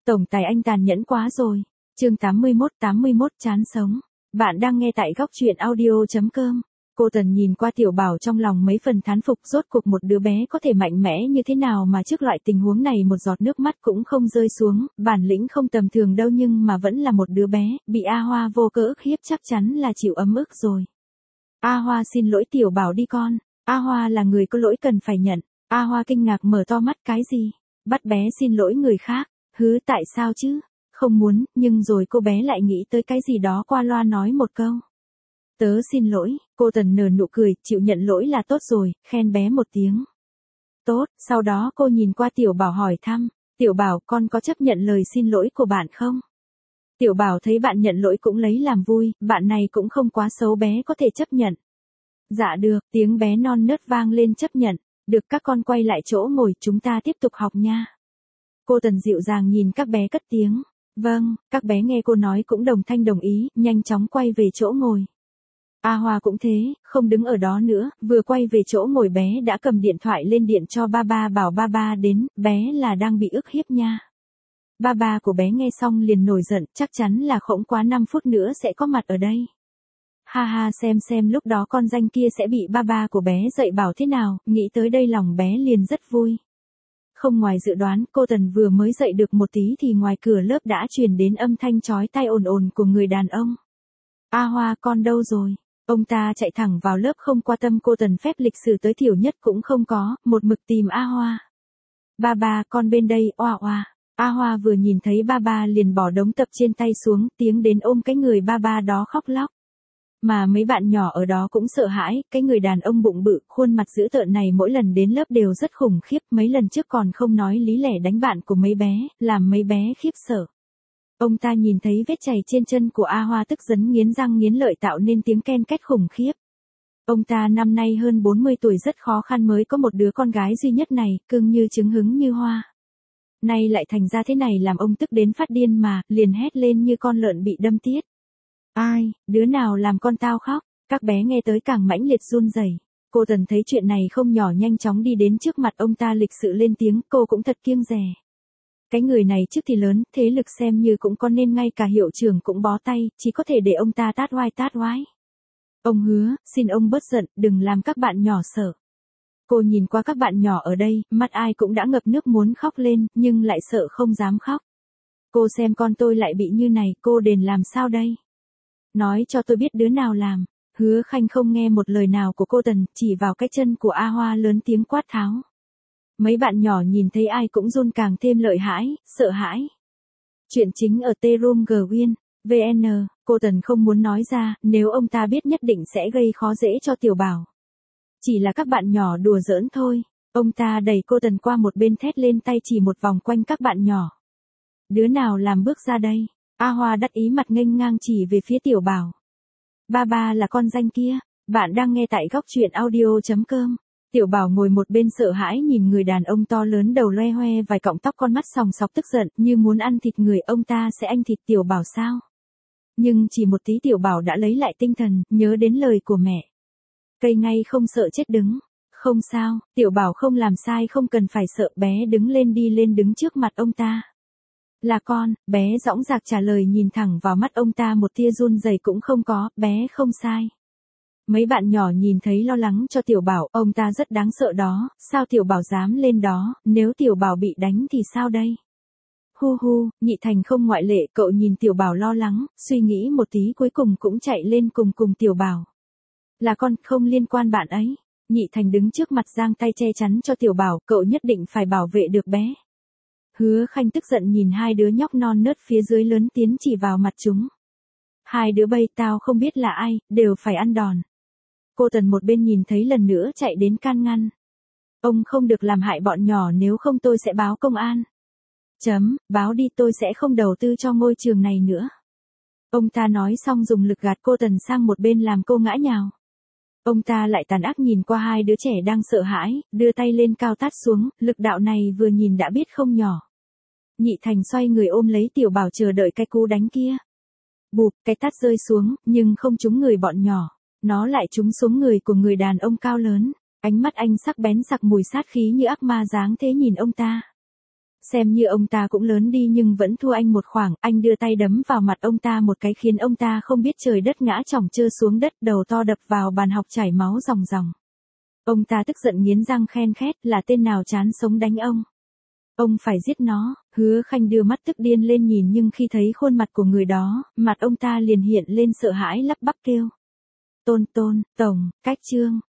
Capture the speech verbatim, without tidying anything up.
Tổng tài anh tàn nhẫn quá rồi. Chương tám mươi mốt tám mươi mốt chán sống. Bạn đang nghe tại góc truyện audio.com. Cô Tần nhìn qua Tiểu Bảo trong lòng mấy phần thán phục, rốt cuộc một đứa bé có thể mạnh mẽ như thế nào mà trước loại tình huống này một giọt nước mắt cũng không rơi xuống, bản lĩnh không tầm thường đâu, nhưng mà vẫn là một đứa bé, bị A Hoa vô cớ ức hiếp chắc chắn là chịu ấm ức rồi. A Hoa xin lỗi Tiểu Bảo đi con. A Hoa là người có lỗi cần phải nhận. A Hoa kinh ngạc mở to mắt, cái gì? Bắt bé xin lỗi người khác? Hứ, tại sao chứ? Không muốn, nhưng rồi cô bé lại nghĩ tới cái gì đó qua loa nói một câu. Tớ xin lỗi. Cô Tần nở nụ cười, chịu nhận lỗi là tốt rồi, khen bé một tiếng. Tốt, sau đó cô nhìn qua Tiểu Bảo hỏi thăm. Tiểu Bảo, con có chấp nhận lời xin lỗi của bạn không? Tiểu Bảo thấy bạn nhận lỗi cũng lấy làm vui, bạn này cũng không quá xấu, bé có thể chấp nhận. Dạ được, tiếng bé non nớt vang lên, chấp nhận. Được, các con quay lại chỗ ngồi, chúng ta tiếp tục học nha. Cô Tần dịu dàng nhìn các bé cất tiếng. Vâng, các bé nghe cô nói cũng đồng thanh đồng ý, nhanh chóng quay về chỗ ngồi. A Hoa cũng thế, không đứng ở đó nữa, vừa quay về chỗ ngồi bé đã cầm điện thoại lên điện cho ba ba, bảo ba ba đến, bé là đang bị ức hiếp nha. Ba ba của bé nghe xong liền nổi giận, chắc chắn là khổng quá năm phút nữa sẽ có mặt ở đây. Ha ha, xem xem lúc đó con danh kia sẽ bị ba ba của bé dạy bảo thế nào, nghĩ tới đây lòng bé liền rất vui. Không ngoài dự đoán, cô Tần vừa mới dậy được một tí thì ngoài cửa lớp đã truyền đến âm thanh chói tai ồn ồn của người đàn ông. A Hoa, con đâu rồi? Ông ta chạy thẳng vào lớp, không qua tâm cô Tần, phép lịch sử tối thiểu nhất cũng không có, một mực tìm A Hoa. Ba ba, con bên đây, oa oa. A Hoa vừa nhìn thấy ba ba liền bỏ đống tập trên tay xuống, tiến đến ôm cái người ba ba đó khóc lóc. Mà mấy bạn nhỏ ở đó cũng sợ hãi, cái người đàn ông bụng bự, khuôn mặt dữ tợn này mỗi lần đến lớp đều rất khủng khiếp, mấy lần trước còn không nói lý lẽ đánh bạn của mấy bé, làm mấy bé khiếp sợ. Ông ta nhìn thấy vết chày trên chân của A Hoa tức giận nghiến răng nghiến lợi, tạo nên tiếng ken két khủng khiếp. Ông ta năm nay hơn bốn mươi tuổi, rất khó khăn mới có một đứa con gái duy nhất này, cưng như trứng hứng như hoa. Nay lại thành ra thế này làm ông tức đến phát điên mà, liền hét lên như con lợn bị đâm tiết. Ai, đứa nào làm con tao khóc? Các bé nghe tới càng mãnh liệt run rẩy. Cô Tần thấy chuyện này không nhỏ, nhanh chóng đi đến trước mặt ông ta lịch sự lên tiếng, cô cũng thật kiêng dè. Cái người này trước thì lớn, thế lực xem như cũng có, nên ngay cả hiệu trưởng cũng bó tay, chỉ có thể để ông ta tát oai tát oái. Ông hứa, xin ông bớt giận, đừng làm các bạn nhỏ sợ. Cô nhìn qua các bạn nhỏ ở đây, mắt ai cũng đã ngập nước muốn khóc lên, nhưng lại sợ không dám khóc. Cô xem con tôi lại bị như này, cô đền làm sao đây? Nói cho tôi biết đứa nào làm. Hứa Khanh không nghe một lời nào của cô Tần, chỉ vào cái chân của A Hoa lớn tiếng quát tháo. Mấy bạn nhỏ nhìn thấy ai cũng run càng thêm lợi hãi, sợ hãi. Chuyện chính ở T-Room Gwin, vê en, cô Tần không muốn nói ra, nếu ông ta biết nhất định sẽ gây khó dễ cho Tiểu Bảo. Chỉ là các bạn nhỏ đùa giỡn thôi. Ông ta đẩy cô Tần qua một bên, thét lên, tay chỉ một vòng quanh các bạn nhỏ. Đứa nào làm bước ra đây? A Hoa đắc ý mặt nghênh ngang chỉ về phía Tiểu Bảo. Ba ba là con danh kia. Bạn đang nghe tại góc truyện audio.com. Tiểu Bảo ngồi một bên sợ hãi nhìn người đàn ông to lớn, đầu loe hoe, vài cọng tóc, con mắt sòng sọc tức giận, như muốn ăn thịt người. Ông ta sẽ ăn thịt Tiểu Bảo sao? Nhưng chỉ một tí Tiểu Bảo đã lấy lại tinh thần, nhớ đến lời của mẹ. Cây ngay không sợ chết đứng. Không sao, Tiểu Bảo không làm sai, không cần phải sợ, bé đứng lên, đi lên đứng trước mặt ông ta. Là con, bé dõng dạc trả lời, nhìn thẳng vào mắt ông ta, một tia run rẩy cũng không có, bé không sai. Mấy bạn nhỏ nhìn thấy lo lắng cho Tiểu Bảo, ông ta rất đáng sợ đó, sao Tiểu Bảo dám lên đó, nếu Tiểu Bảo bị đánh thì sao đây? Hu hu, Nhị Thành không ngoại lệ, cậu nhìn Tiểu Bảo lo lắng, suy nghĩ một tí cuối cùng cũng chạy lên cùng cùng Tiểu Bảo. Là con, không liên quan bạn ấy. Nhị Thành đứng trước mặt giang tay che chắn cho Tiểu Bảo, cậu nhất định phải bảo vệ được bé. Hứa Khanh tức giận nhìn hai đứa nhóc non nớt phía dưới lớn tiếng chỉ vào mặt chúng. Hai đứa bay, tao không biết là ai, đều phải ăn đòn. Cô Tần một bên nhìn thấy lần nữa chạy đến can ngăn. Ông không được làm hại bọn nhỏ, nếu không tôi sẽ báo công an. Chấm, báo đi, tôi sẽ không đầu tư cho ngôi trường này nữa. Ông ta nói xong dùng lực gạt cô Tần sang một bên làm cô ngã nhào. Ông ta lại tàn ác nhìn qua hai đứa trẻ đang sợ hãi, đưa tay lên cao tát xuống, lực đạo này vừa nhìn đã biết không nhỏ. Nhị Thành xoay người ôm lấy Tiểu Bảo chờ đợi cái cú đánh kia. Bụp, cái tát rơi xuống, nhưng không trúng người bọn nhỏ. Nó lại trúng xuống người của người đàn ông cao lớn. Ánh mắt anh sắc bén, sặc mùi sát khí như ác ma, dáng thế nhìn ông ta. Xem như ông ta cũng lớn đi nhưng vẫn thua anh một khoảng, anh đưa tay đấm vào mặt ông ta một cái khiến ông ta không biết trời đất ngã chỏng chơ xuống đất, đầu to đập vào bàn học chảy máu ròng ròng. Ông ta tức giận nghiến răng khen khét, là tên nào chán sống đánh ông. Ông phải giết nó. Hứa Khanh đưa mắt tức điên lên nhìn nhưng khi thấy khuôn mặt của người đó, mặt ông ta liền hiện lên sợ hãi lắp bắp kêu. Tôn Tôn, Tổng, Cách Trương.